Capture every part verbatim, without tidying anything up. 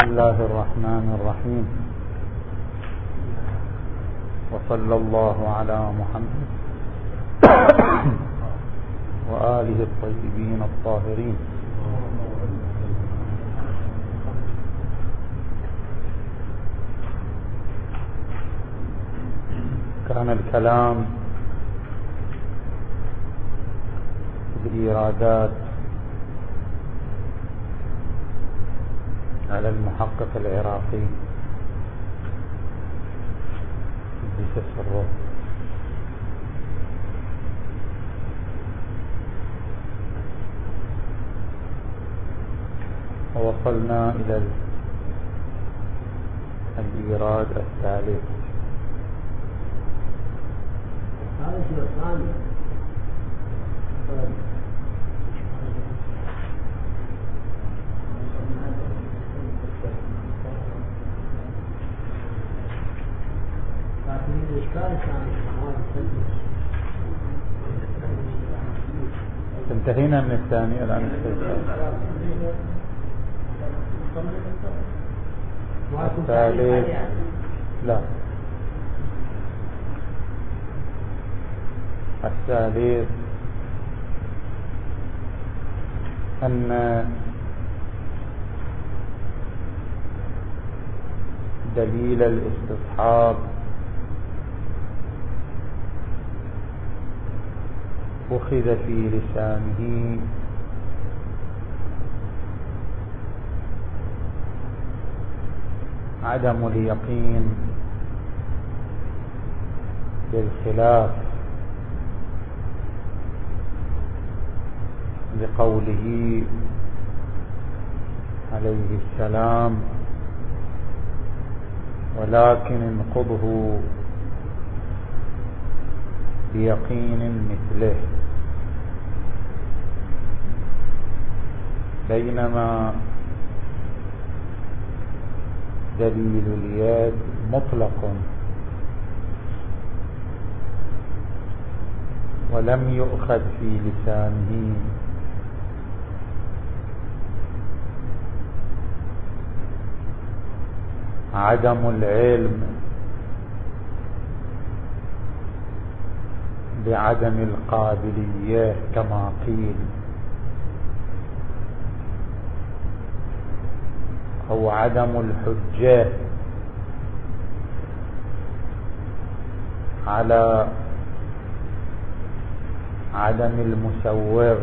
الله الرحمن الرحيم. وصلى الله على محمد وآله الطيبين الطاهرين. كان الكلام بالإيرادات على المحقق العراقي قدس سره، ووصلنا إلى الإيراد الثالث. انتهينا من الثاني الآن الثالث. لا، الثالث أن دليل الاستصحاب أخذ في لسانه عدم اليقين بالخلاف لقوله عليه السلام: ولكن انقضه بيقين مثله. بينما دليل اليد مطلق ولم يؤخذ في لسانه عدم العلم بعدم القابلية كما قيل، أو عدم الحجة على عدم المسوغ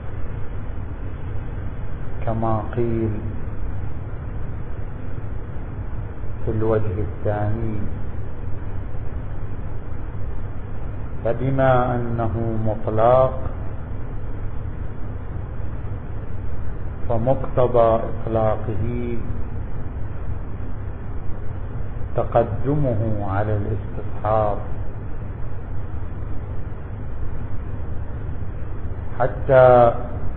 كما قيل في الوجه الثاني. فبما أنه مطلق فمقتضى إطلاقه تقدمه على الاستصحاب، حتى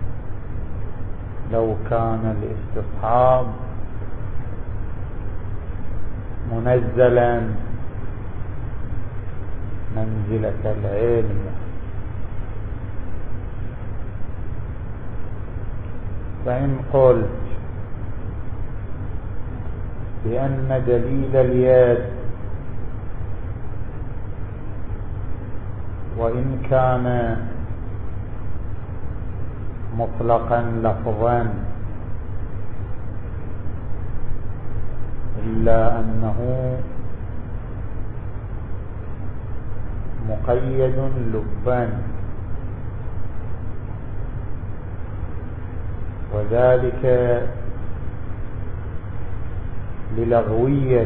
لو كان الاستصحاب منزلا منزلة العلم. فإن قلت بأن دليل اليد وإن كان مطلقا لفظا إلا أنه مقيد لبا، وذلك للغوية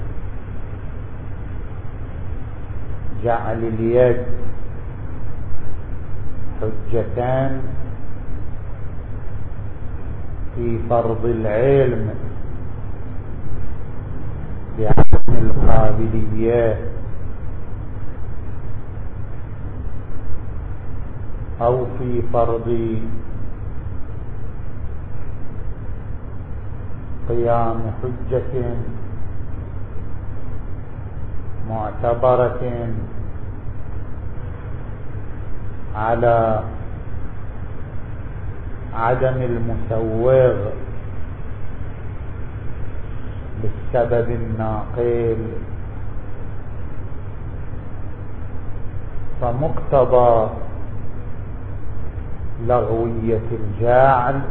جعل اليد حجتان في فرض العلم بعدم القابلية، أو في فرض قيام حجة معتبرة على عدم المسوغ للسبب الناقل. فمقتضى لغوية الجعل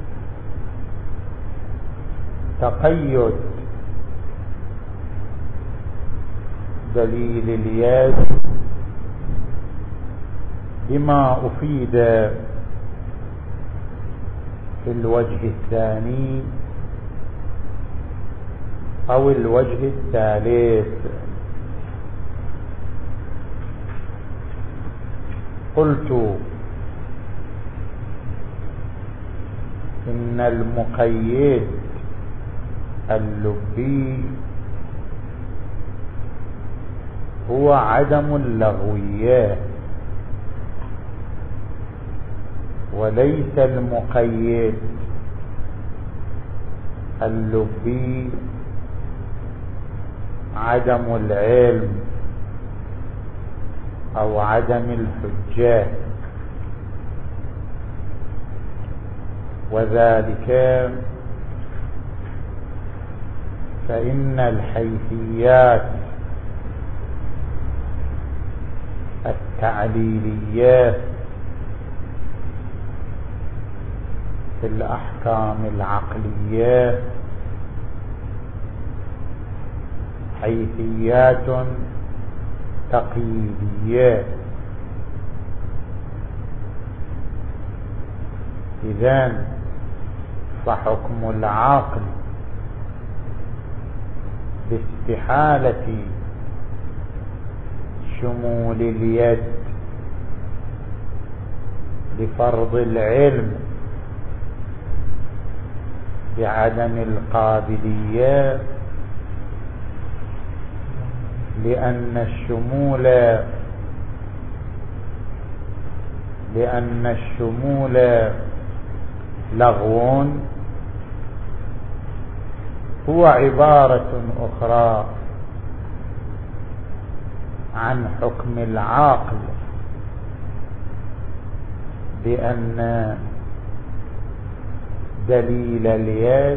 تقيد دليل اليد بما أفيد في الوجه الثاني أو الوجه الثالث. قلت إن المقيد اللبي هو عدم اللغويات، وليس المقيد اللبي عدم العلم أو عدم الحجة. وذلك فإن الحيثيات التعليليات في الأحكام العقلية حيثيات تقييدية. إذن فحكم العقل باستحالة شمول اليد لفرض العلم بعدم القابلية، لأن الشمول لأن الشمول لغو هو عبارة أخرى عن حكم العقل بأن دليل اليد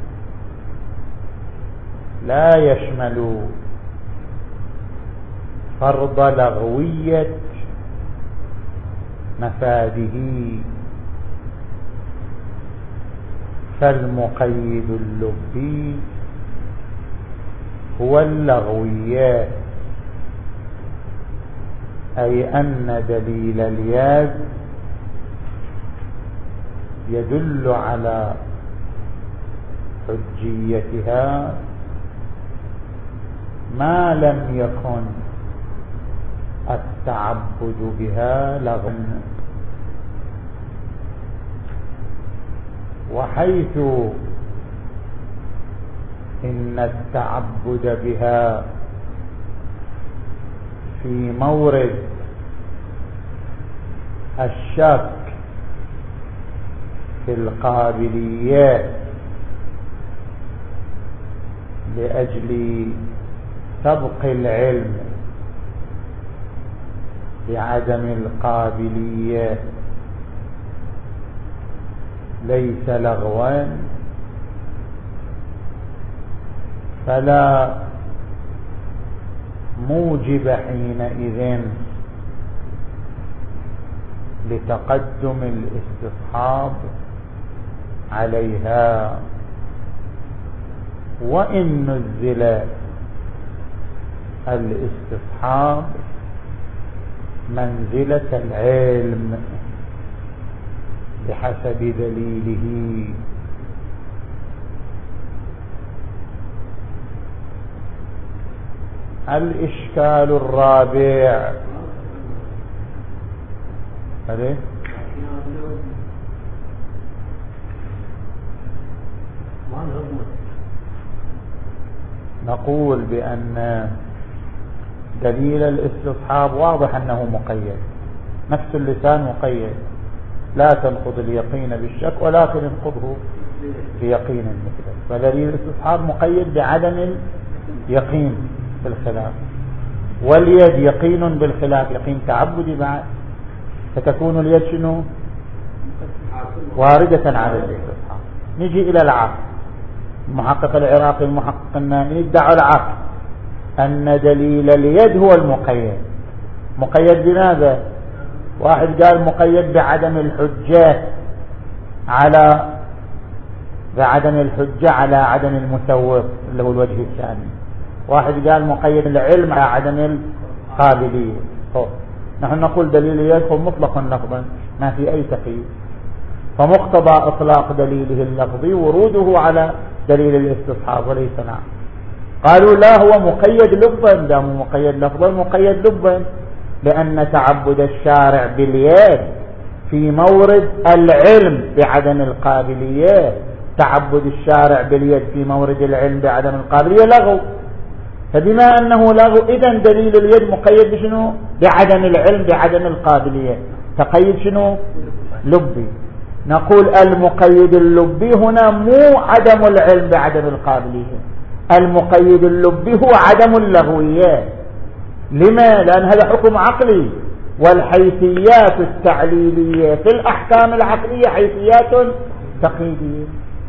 لا يشمل فرض لغوية مفاده، فالمقيد اللبي هو اللغويات، أي أن دليل اليد يدل على حجيتها ما لم يكن التعبد بها لغوا. وحيث إن التعبد بها في مورد الشك في القابليات لأجل سبق العلم بعدم القابلية ليس لغوا، فلا موجب حينئذ لتقدم الاستصحاب عليها، وإن نزل الاستصحاب منزلة العلم بحسب دليله. الإشكال الرابع هذا نقول بأن دليل الاستصحاب واضح أنه مقيد، نفس اللسان مقيد، لا تنقض اليقين بالشك ولكن انقضه بيقين مثله، فدليل الاستصحاب مقيد بعدم اليقين بالخلاف، واليد يقين بالخلاف، يقين تعبدي بعد، فتكون اليد شنو واردة على الاستصحاب. نجي إلى العقل، المحقق العراقي المحقق النائي ادعوا العقل أن دليل اليد هو المقيد. مقيد بماذا؟ واحد قال مقيد بعدم الحجة على بعدم الحجة على عدم المسوغ اللي هو الوجه الثاني. واحد قال مقيد العلم على عدم القابلية. نحن نقول دليل اليد هو مطلقا لفظا ما في أي تقييد، فمقتضى إطلاق دليله اللفظي وروده على دليل الاستصحاب وليس نعم. قالوا لا، هو مقيد لفظا، دام مقيد لفظا مقيد لفظا، لأن تعبد الشارع باليد في مورد العلم بعدم القابلية، تعبد الشارع باليد في مورد العلم بعدم القابلية لغو. فبما أنه لغو إذن دليل اليد مقيد بشنو؟ بعدم العلم بعدم القابلية. تقيد شنو؟ لبي. نقول المقيد اللبي هنا مو عدم العلم بعدم القابلية، المقيد اللبي هو عدم اللغوية. لما؟ لأن هذا حكم عقلي، والحيثيات التعليلية في الأحكام العقلية حيثيات تقييدية.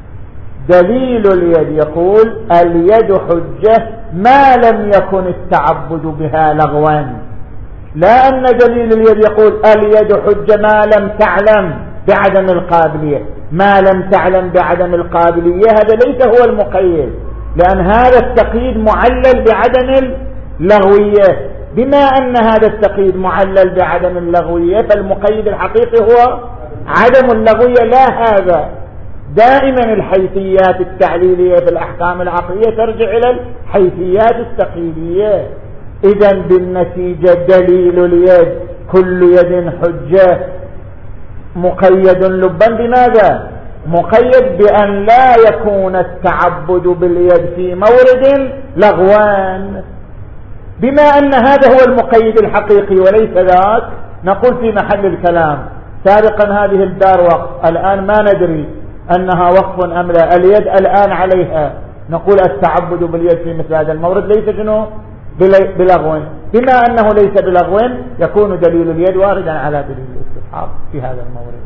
دليل اليد يقول اليد حجة ما لم يكن التعبد بها لغوا، لا أن دليل اليد يقول اليد حجة ما لم تعلم بعدم القابلية. ما لم تعلم بعدم القابلية هذا ليس هو المقيد، لأن هذا التقييد معلل بعدم اللغوية. بما أن هذا التقييد معلل بعدم اللغوية فالمقيد الحقيقي هو عدم اللغوية لا هذا. دائما الحيثيات التعليلية في الأحكام العقلية ترجع إلى الحيثيات التقييدية. إذن بالنتيجة دليل اليد كل يد حجة مقيد لبا بماذا؟ مقيد بأن لا يكون التعبد باليد في مورد لغوان. بما أن هذا هو المقيد الحقيقي وليس ذاك، نقول في محل الكلام سابقا هذه الدار وقف، الآن ما ندري أنها وقف أم لا، اليد الآن عليها، نقول التعبد باليد في مثل هذا المورد ليس شنو؟ بلغو. بما أنه ليس بلغو يكون دليل اليد واردا على دليل الاستصحاب في هذا المورد.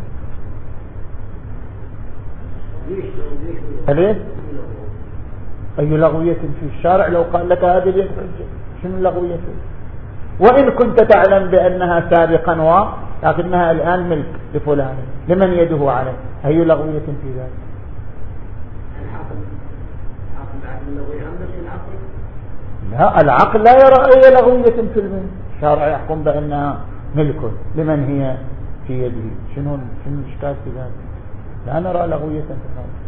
ليش؟ أي لغوية في الشارع لو قال لك هذه اليد حجة؟ شنو اللغوية فيه؟ وإن كنت تعلم بأنها سابقا و لكنها الآن ملك لفلان، لمن يده عليه؟ أي لغوية في ذلك؟ لا، العقل لا يرى أي لغوية في الملك. الشارع يحكم بأنها ملك، لمن هي في يده؟ شنو شنو الإشكال في ذلك؟ لا نرى لغوية في الملك.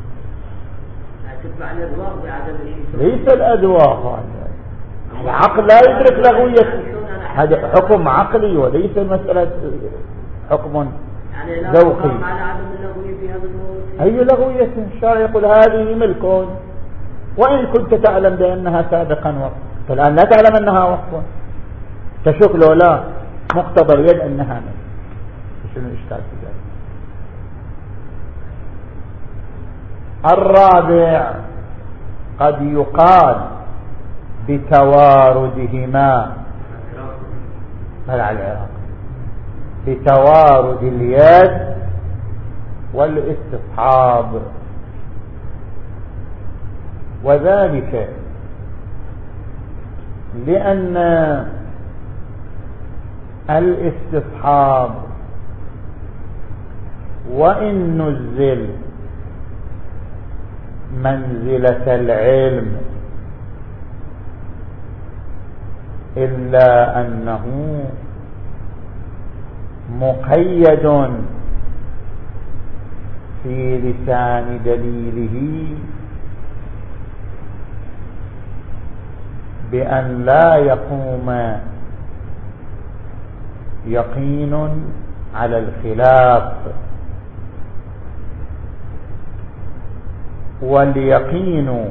ليس الأدواء، العقل لا يدرك لغوية، هذا حكم عقلي وليس مسألة حكم ذوقي. أي لغوية؟ الشارع يقول هذه ملك وإن كنت تعلم بأنها سابقا وقف، فالآن لا تعلم أنها وقف، تشك له لا مقتضى اليد أنها ملك. شنو الإشكال في ذلك؟ الرابع قد يقال بتواردهما بل على العراق بتوارد اليد والاستصحاب، وذلك لأن الاستصحاب وإن نزل منزلة العلم إلا أنه مقيد في لسان دليله بأن لا يقوم يقين على الخلاف، واليقين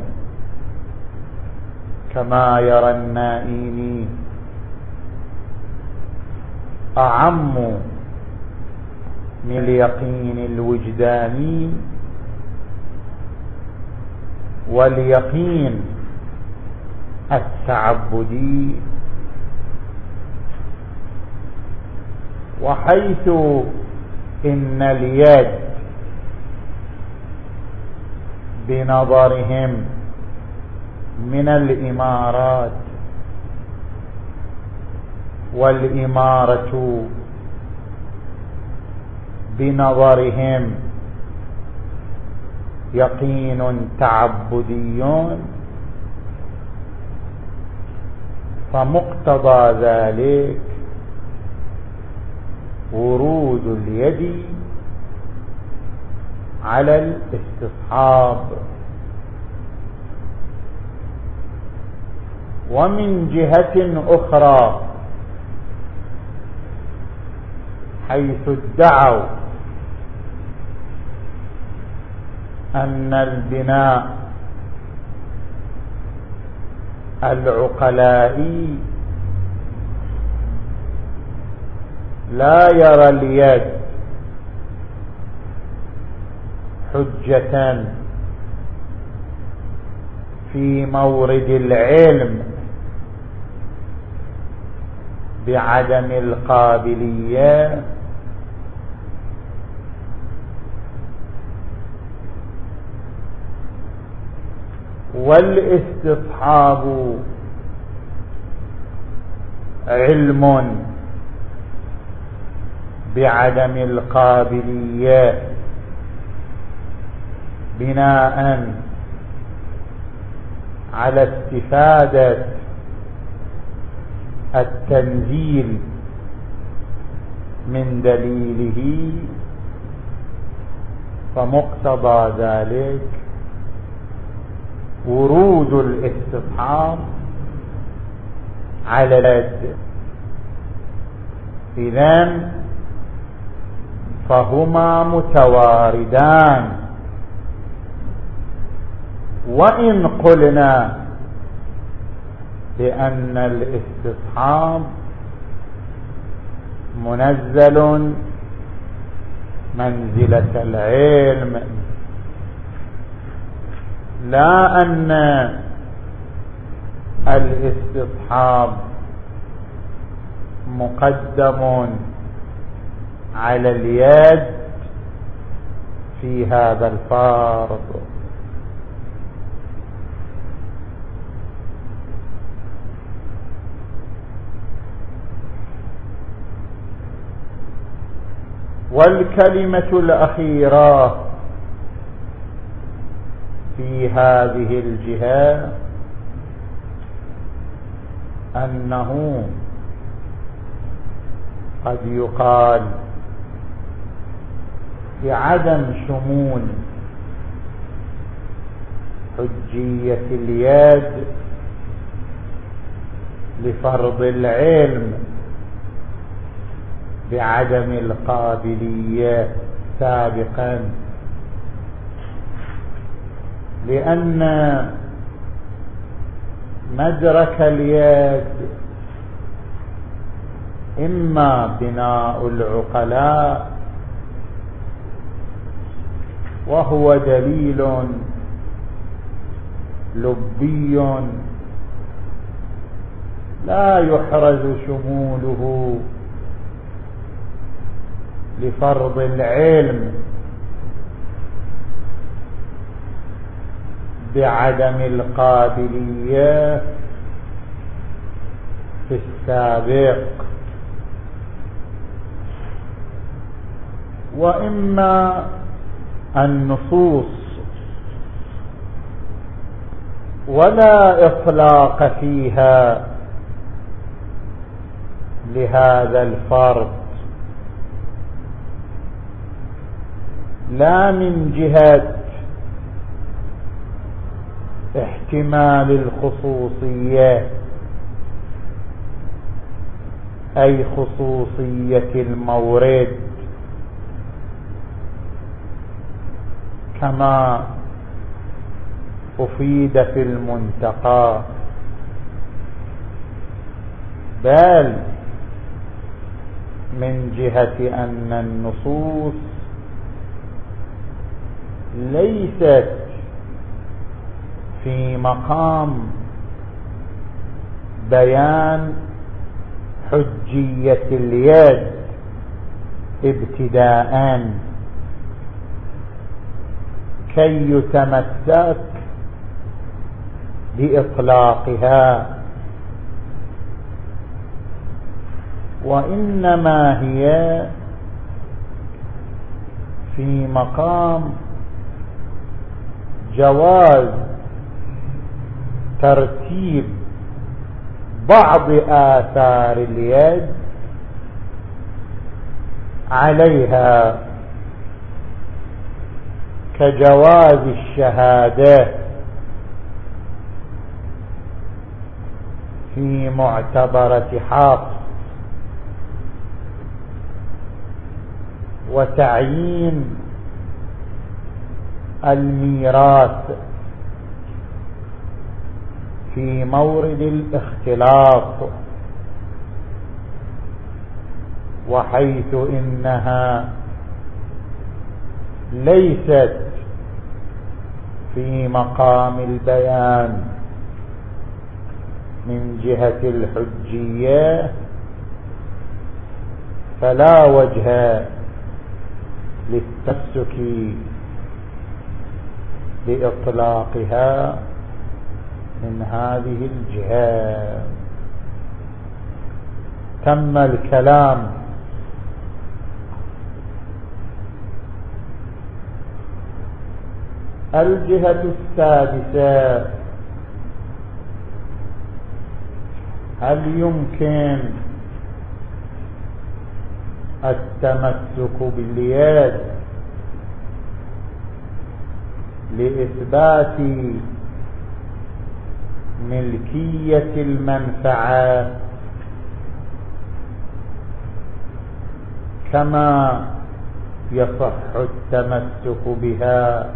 كما يرى النائيني أعم من اليقين الوجداني، واليقين التعبدي. وحيث إن اليد بنظرهم من الإمارات، والإمارة بنظرهم يقين تعبدي، فمقتضى ذلك ورود اليد على الاستصحاب. ومن جهة أخرى حيث ادعوا أن البناء العقلائي لا يرى اليد حجة في مورد العلم بعدم القابلية، والاستصحاب علم بعدم القابلية بناء على استفادة التنزيل من دليله، فمقتضى ذلك ورود الاستصحاب على اليد. إذن فهما متواردان. وإن قلنا بأن الاستصحاب منزل منزلة العلم، لا أن الاستصحاب مقدم على اليد في هذا الفرض. والكلمة الأخيرة في هذه الجهة أنه قد يقال بعدم شمول حجية اليد لفرض العلم بعدم القابلية سابقا، لأن مدرك اليد إما بناء العقلاء، وهو دليل لبي لا يحرز شموله لفرض العلم بعدم القابلية في السابق. وإما النصوص ولا إطلاق فيها لهذا الفرض، لا من جهة احتمال الخصوصية أي خصوصية المورد كما أفيد في المنتقى، بل من جهة أن النصوص ليست في مقام بيان حجية اليد ابتداءً كي يتمسك بإطلاقها، وإنما هي في مقام جواز ترتيب بعض آثار اليد عليها، كجواز الشهادة في معتبرة حفص، وتعيين الميراث في مورد الاختلاط، وحيث إنها ليست في مقام البيان من جهة الحجية، فلا وجه للتمسك بإطلاقها من هذه الجهة. تم الكلام الجهة السادسة: هل يمكن التمسك باليد لإثبات ملكية المنفعة كما يصح التمسك بها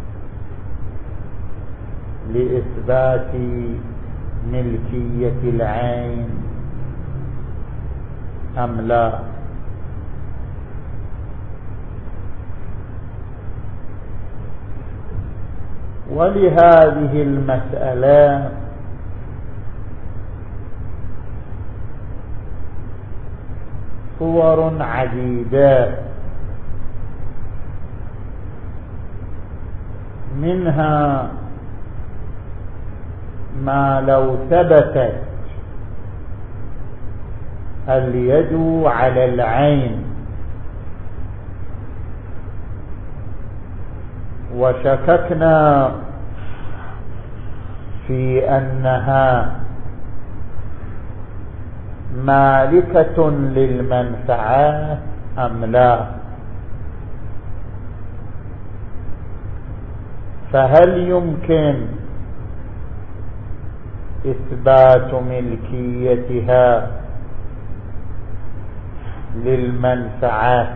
لإثبات ملكية العين أم لا؟ ولهذه المسألة صور عديدة، منها ما لو ثبتت اليد على العين وشككنا في أنها مالكة للمنفعة أم لا، فهل يمكن إثبات ملكيتها للمنفعة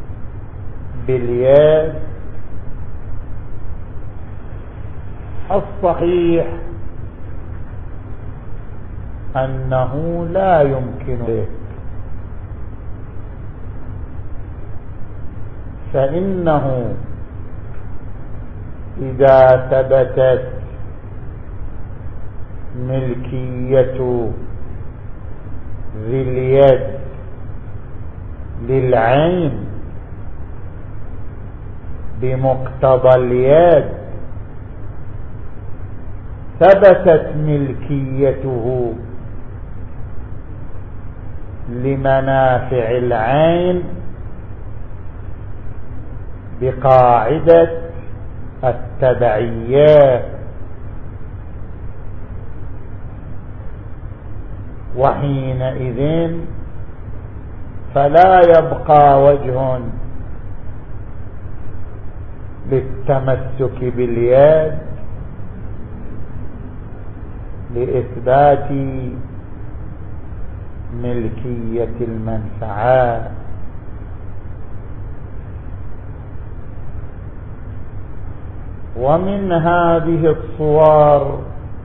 باليد؟ الصحيح أنه لا يمكن ذلك، فإنه إذا ثبتت ملكية ذي اليد للعين بمقتضى اليد، ثبتت ملكيته لمنافع العين بقاعدة التبعية، وحينئذ فلا يبقى وجه للتمسك باليد لإثبات ملكية المنفعة. ومن هذه الصور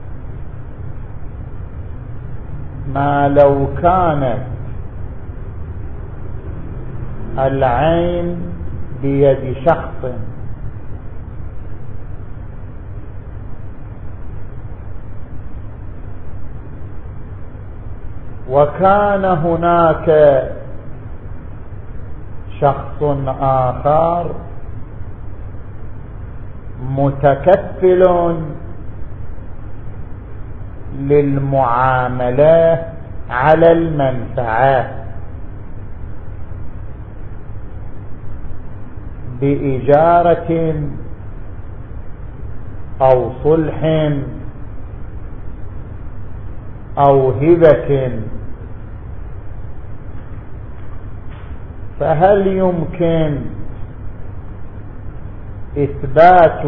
ما لو كانت العين بيد شخص وكان هناك شخص آخر متكفل للمعاملة على المنفعة بإجارة أو صلح أو هبة، فهل يمكن إثبات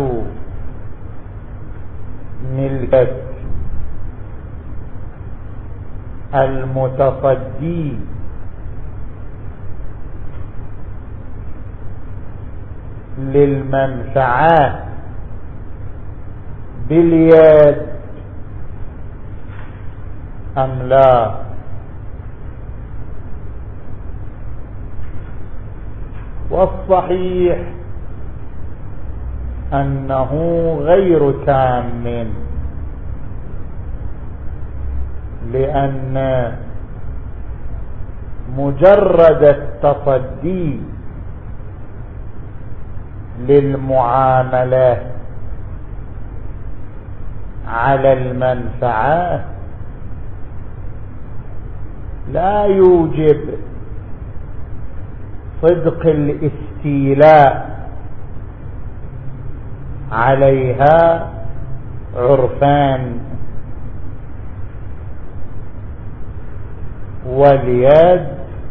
ملكة المتصدي للمنفعة باليد أم لا؟ والصحيح أنه غير تام، لأن مجرد التصدي للمعاملة على المنفعة لا يوجب صدق الاستيلاء عليها عرفان، واليد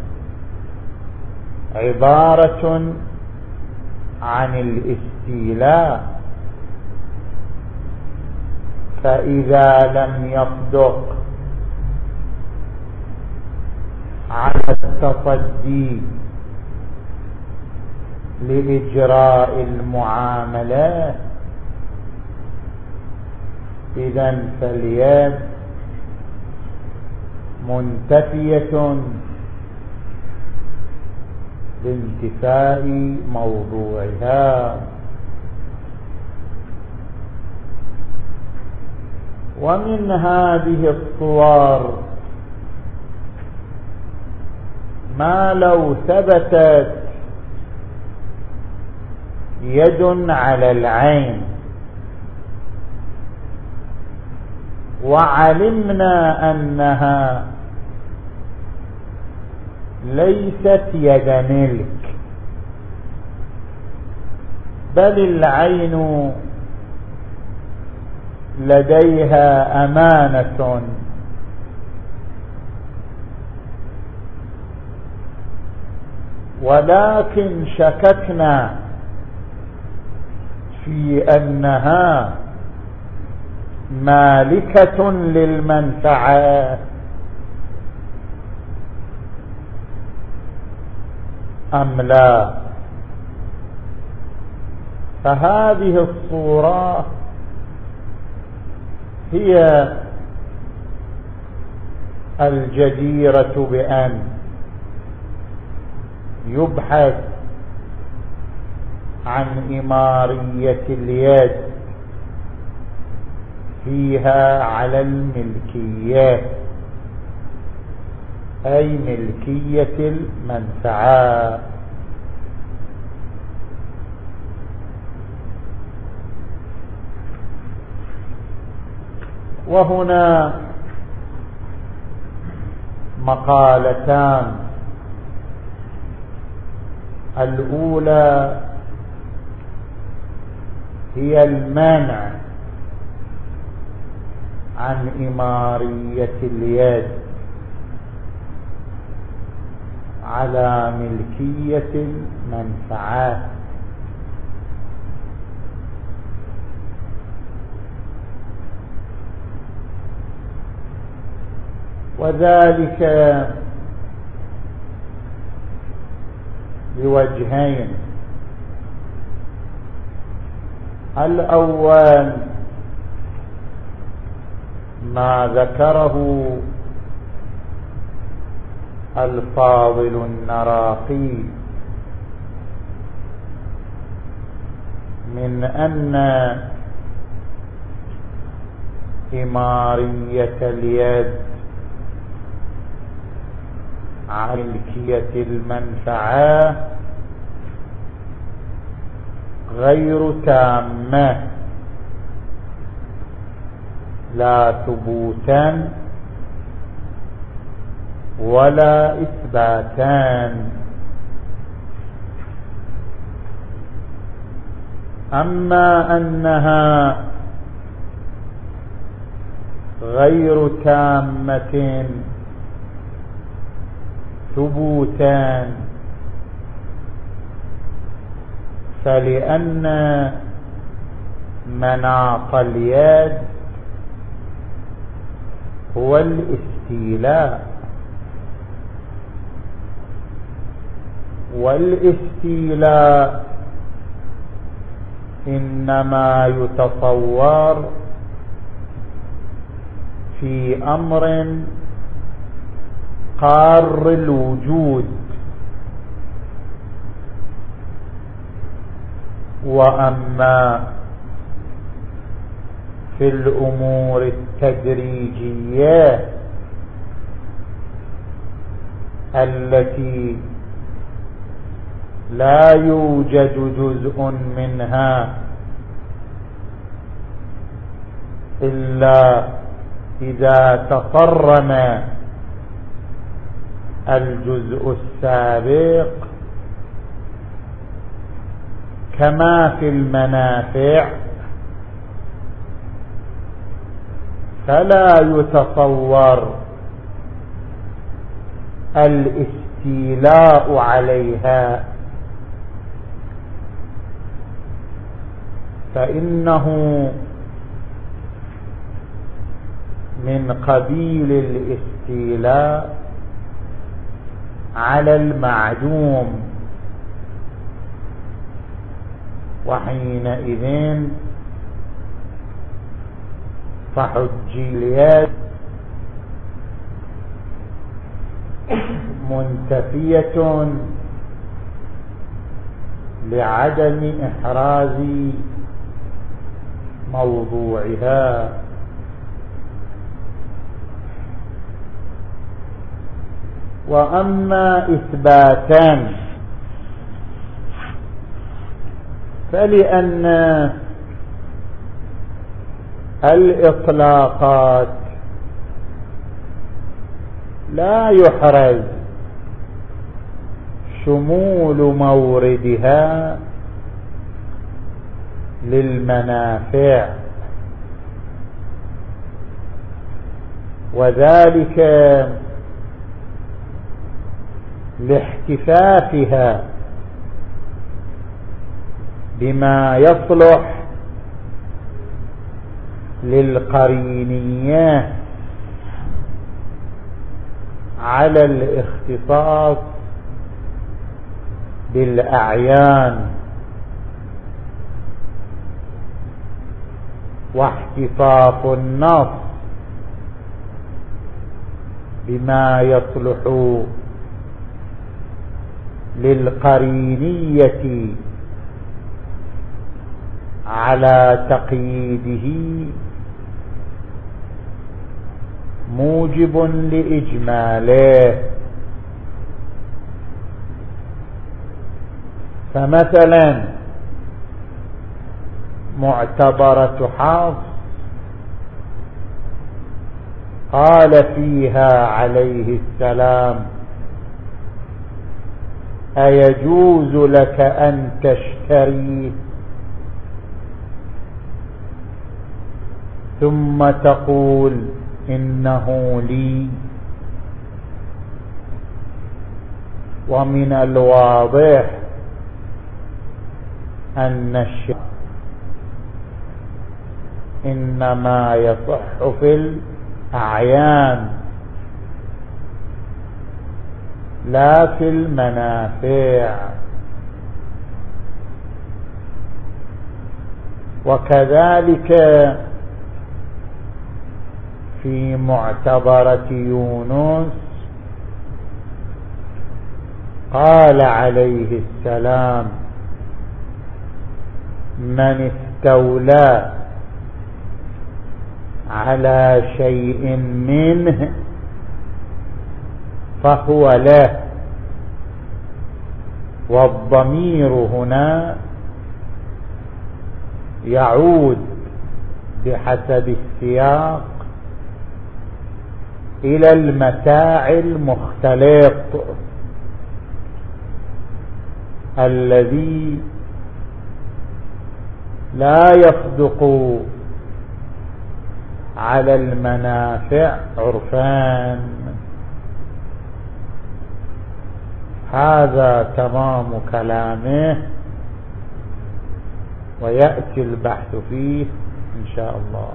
عبارة عن الاستيلاء، فإذا لم يصدق على التصدي لإجراء المعاملة، إذن فاليد منتفية بانتفاء موضوعها. ومن هذه الصور ما لو ثبتت يد على العين وعلمنا أنها ليست يد ملك، بل العين لديها أمانة، ولكن شككنا في أنها مالكة للمنفعة أم لا، فهذه الصورة هي الجديرة بأن يبحث عن إمارية اليد فيها على الملكية، أي ملكية المنفعة. وهنا مقالتان، الأولى هي المنع عن إمارية اليد على ملكية المنفعة، وذلك بوجهين. الأول ما ذكره الفاضل النراقي من أن إمارية اليد على ملكية المنفعة غير تامة لا ثبوتا ولا إثباتان. أما أنها غير تامة ثبوتان فلأن مناط اليد هو الاستيلاء، والاستيلاء إنما يتصور في أمر قار الوجود، وأما في الأمور التدريجية التي لا يوجد جزء منها إلا إذا تصرم الجزء السابق، كما في المنافع، فلا يتصور الاستيلاء عليها، فإنه من قبيل الاستيلاء على المعدوم، وحينئذ فحجي اليد منتفية لعدم إحراز موضوعها. وأما إثباتان فلأن الإطلاقات لا يحرز شمول موردها للمنافع، وذلك لاحتفافها بما يصلح للقرينية على الاختصاص بالأعيان، واحتفاظ النص بما يصلح للقرينية على تقييده موجب لإجماله. فمثلا معتبرة حفص قال فيها عليه السلام: أيجوز لك أن تشتري ثم تقول إنه لي؟ ومن الواضح أن الشيء إنما يصح في الأعيان لا في المنافع. وكذلك في معتبرة يونس قال عليه السلام: من استولى على شيء منه فهو له. والضمير هنا يعود بحسب السياق إلى المتاع المختلط الذي لا يصدق على المنافع عرفان. هذا تمام كلامه، ويأتي البحث فيه إن شاء الله.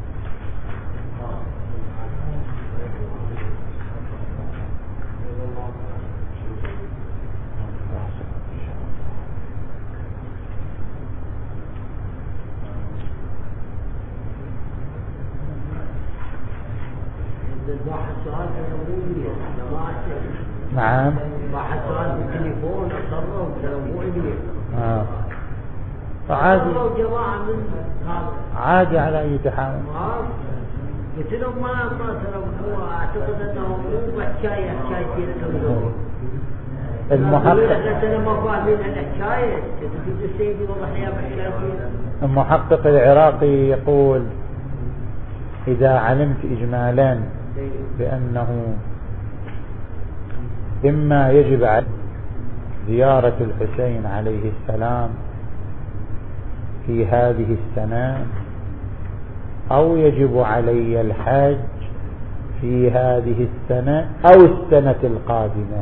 نعم. واحد سؤال بالتليفون اتصلوا بسلموا لي. اه. فعادي. جماعة من هذا. عادي على أي تحاول. قلت لهم ما أتصلوا هو أعتقد أنه مو بحكاية حكاية كذا. المحقق. لكن ما فاهمين الحكاية. تقول السيد والله يا بحكاية. المحقق العراقي يقول: إذا علمت إجمالا بأنه إما يجب على زيارة الحسين عليه السلام في هذه السنة، أو يجب علي الحج في هذه السنة أو السنة القادمة.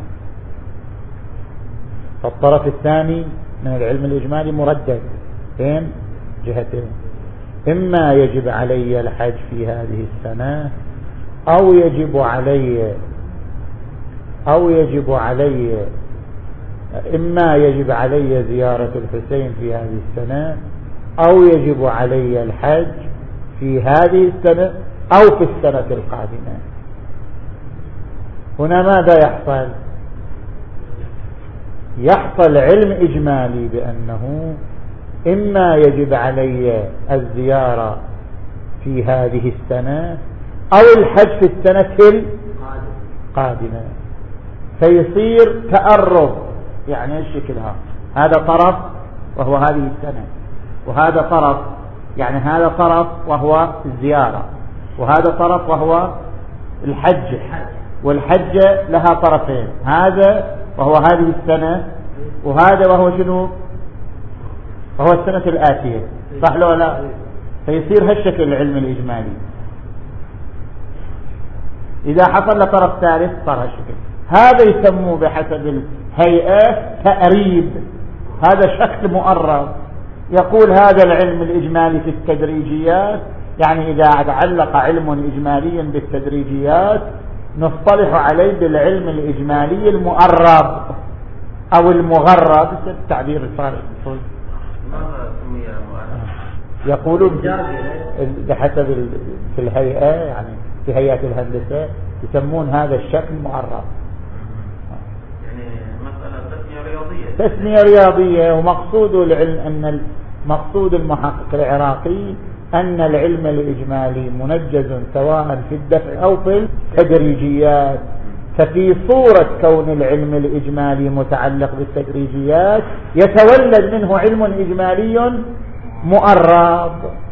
فالطرف الثاني من العلم الإجمالي مردد بين جهتين: إما يجب علي الحج في هذه السنة، أو يجب علي أو يجب علي إما يجب علي زيارة الحسين في هذه السنة، أو يجب علي الحج في هذه السنة أو في السنة القادمة. هنا ماذا يحصل؟ يحصل علم إجمالي بأنه إما يجب علي الزيارة في هذه السنة أو الحج في السنة القادمة، فيصير تأرب. يعني الشكلها هذا طرف وهو هذه السنة، وهذا طرف يعني هذا طرف وهو الزيارة، وهذا طرف وهو الحج، والحج لها طرفين، هذا وهو هذه السنة، وهذا وهو شنو؟ وهو السنة الآتية. صح لو لا؟ فيصير هالشكل العلم الإجمالي. إذا حصل لطرف ثالث صار هالشكل. هذا يسموه بحسب الهيئة تأريب، هذا شكل مؤرب. يقول هذا العلم الإجمالي في التدريجيات، يعني إذا تعلق علم إجمالي بالتدريجيات نصطلح عليه بالعلم الإجمالي المؤرب أو المغرب، التعبير الفارغ. يقولون بحسب في الهيئة، يعني في هيئة الهندسة يسمون هذا الشكل مؤرب. يعني مسألة تسمية رياضية. تسمية رياضية. ومقصود العلم أن مقصود المحقق العراقي أن العلم الإجمالي منجز سواء في الدفع أو في التدريجيات. ففي صورة كون العلم الإجمالي متعلق بالتدريجيات يتولد منه علم إجمالي مؤرب.